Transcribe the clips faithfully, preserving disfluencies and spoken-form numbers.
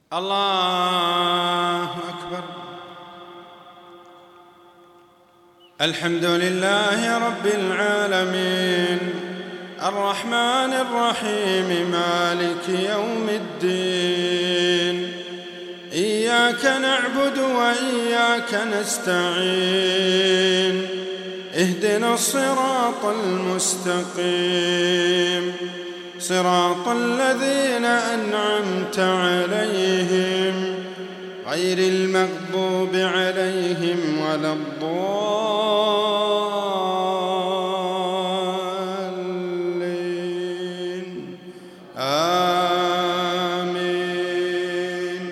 الله أكبر. الحمد لله رب العالمين الرحمن الرحيم مالك يوم الدين. إياك نعبد وإياك نستعين. اهدنا الصراط المستقيم صراط الذين أنعمت عليهم غير المغضوب عليهم ولا الضالين آمين.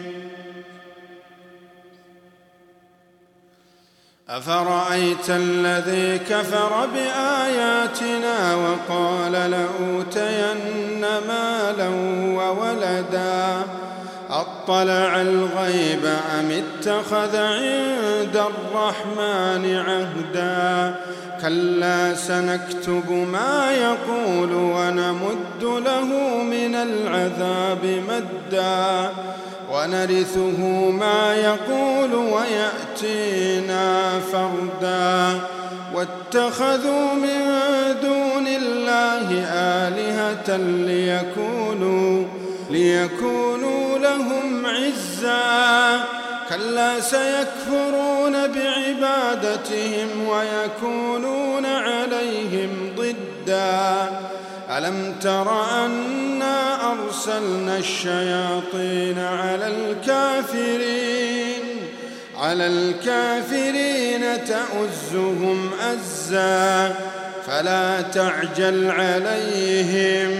أفرأيت الذي كفر بآياتنا وقال لأوتين مالا وولدا أطلع الغيب أم اتخذ عند الرحمن عهدا. كلا سنكتب ما يقول ونمد له من العذاب مدا ونرثه ما يقول ويأتينا فردا. واتخذوا من دون الله آلهة ليكونوا, ليكونوا لهم عزا. كلا سيكفرون بعبادتهم ويكونون عليهم ضدا. ألم تر أنا أرسلنا الشياطين على الكافرين على الكافرين تؤزهم أزا. فلا تعجل عليهم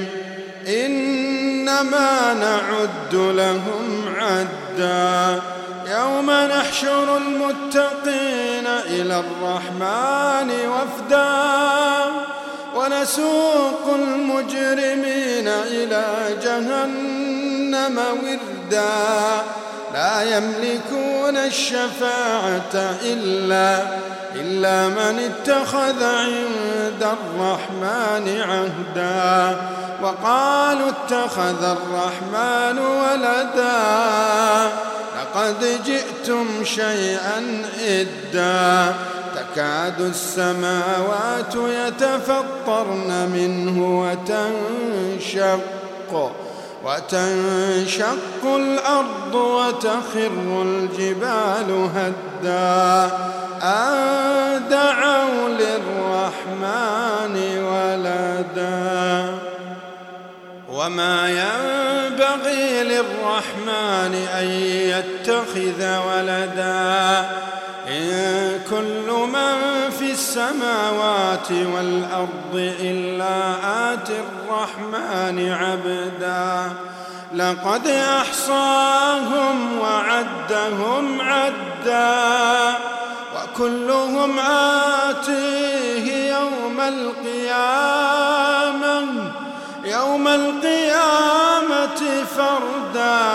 إنما نعد لهم عدا. يوم نحشر المتقين إلى الرحمن وفدا ونسوق المجرمين إلى جهنم وردا. لا يملكون الشفاعة إلا, إلا من اتخذ عند الرحمن عهدا. وقالوا اتخذ الرحمن ولدا لقد جئتم شيئا إدا. تكاد السماوات يتفطرن منه وتنشق وتنشق الأرض وتخر الجبال هدا أن دعوا للرحمن ولدا. وما ينبغي للرحمن أن يتخذ ولدا. إن كل من في السماوات والأرض إلا آتي الرحمن عبدا. لقد أحصاهم وعدهم عدا وكلهم آتيه يوم القيامة يوم القيامة فردا.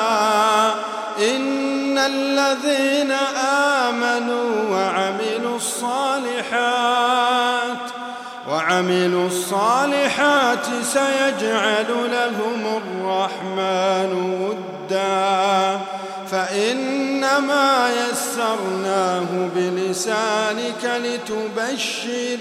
إن الذين آمنوا وعملوا الصالحات وعملوا الصالحات سيجعل لهم الرحمن ودا. فإنما يسرناه بلسانك لتبشر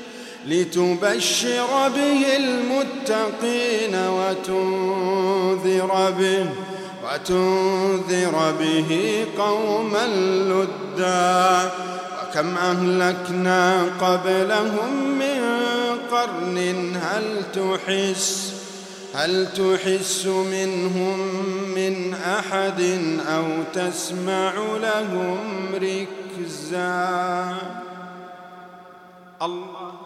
لتبشر به المتقين وتنذر به وتنذر به قوما لدا. وكم أهلكنا قبلهم من قرن هل تحس هل تحس منهم من أحد أو تسمع لهم ركزا. الله